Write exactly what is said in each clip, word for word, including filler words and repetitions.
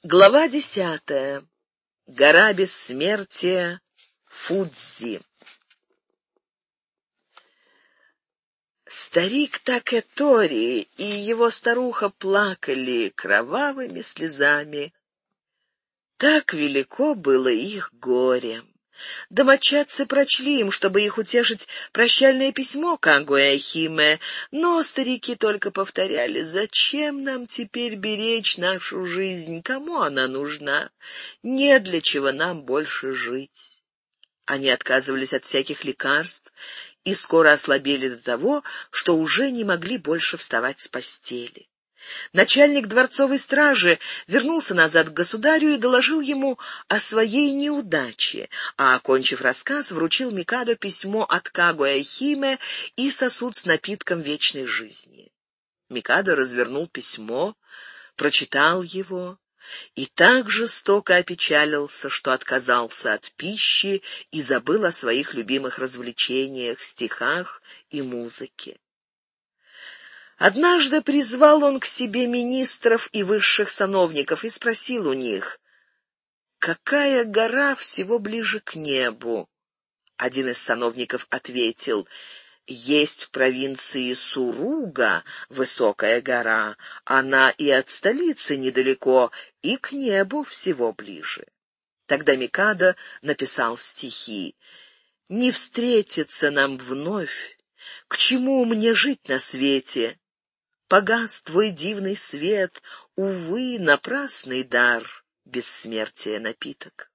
Глава десятая. Гора бессмертия Фудзи. Старик Такэтори и его старуха плакали кровавыми слезами. Так велико было их горе. Домочадцы прочли им, чтобы их утешить, прощальное письмо Кагуэ-Химе, но старики только повторяли: «Зачем нам теперь беречь нашу жизнь? Кому она нужна? Не для чего нам больше жить». Они отказывались от всяких лекарств и скоро ослабели до того, что уже не могли больше вставать с постели. Начальник дворцовой стражи вернулся назад к государю и доложил ему о своей неудаче, а, окончив рассказ, вручил Микадо письмо от Кагуэ-Химе и сосуд с напитком вечной жизни. Микадо развернул письмо, прочитал его и так жестоко опечалился, что отказался от пищи и забыл о своих любимых развлечениях, стихах и музыке. Однажды призвал он к себе министров и высших сановников и спросил у них: «Какая гора всего ближе к небу?» Один из сановников ответил: «Есть в провинции Суруга высокая гора, она и от столицы недалеко, и к небу всего ближе». Тогда Микадо написал стихи: «Не встретиться нам вновь, к чему мне жить на свете? Погас твой дивный свет, увы, напрасный дар, бессмертия напиток».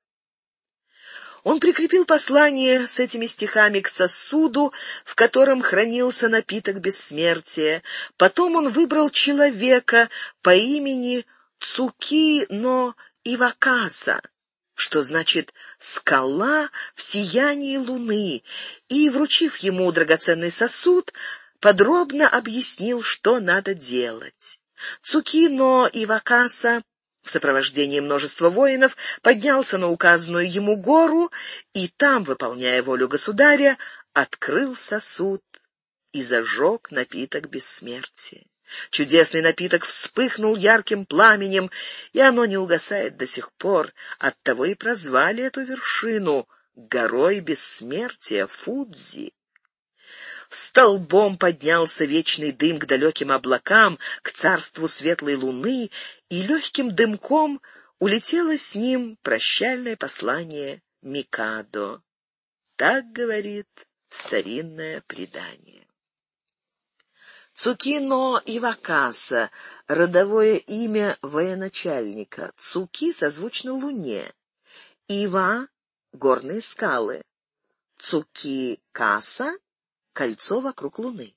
Он прикрепил послание с этими стихами к сосуду, в котором хранился напиток бессмертия. Потом он выбрал человека по имени Цукино Ивакаса, что значит «скала в сиянии луны», и, вручив ему драгоценный сосуд, подробно объяснил, что надо делать. Цукино Ивакаса в сопровождении множества воинов поднялся на указанную ему гору и там, выполняя волю государя, открыл сосуд и зажег напиток бессмертия. Чудесный напиток вспыхнул ярким пламенем, и оно не угасает до сих пор. Оттого и прозвали эту вершину горой бессмертия Фудзи. Столбом поднялся вечный дым к далеким облакам, к царству светлой луны, и легким дымком улетело с ним прощальное послание Микадо. Так говорит старинное предание. Цукино Ивакаса — родовое имя военачальника. Цуки созвучно луне. Ива — горные скалы. Цуки-каса — кольцо вокруг луны.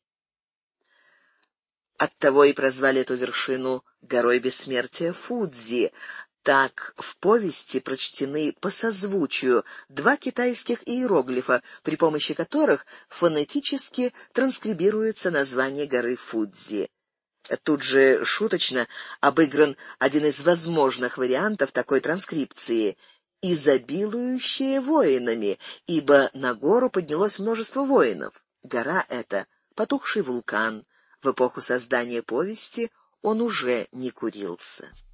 Оттого и прозвали эту вершину горой бессмертия Фудзи. Так в повести прочтены по созвучию два китайских иероглифа, при помощи которых фонетически транскрибируется название горы Фудзи. Тут же шуточно обыгран один из возможных вариантов такой транскрипции — изобилующие воинами, ибо на гору поднялось множество воинов. Гора эта — потухший вулкан. В эпоху создания повести он уже не курился.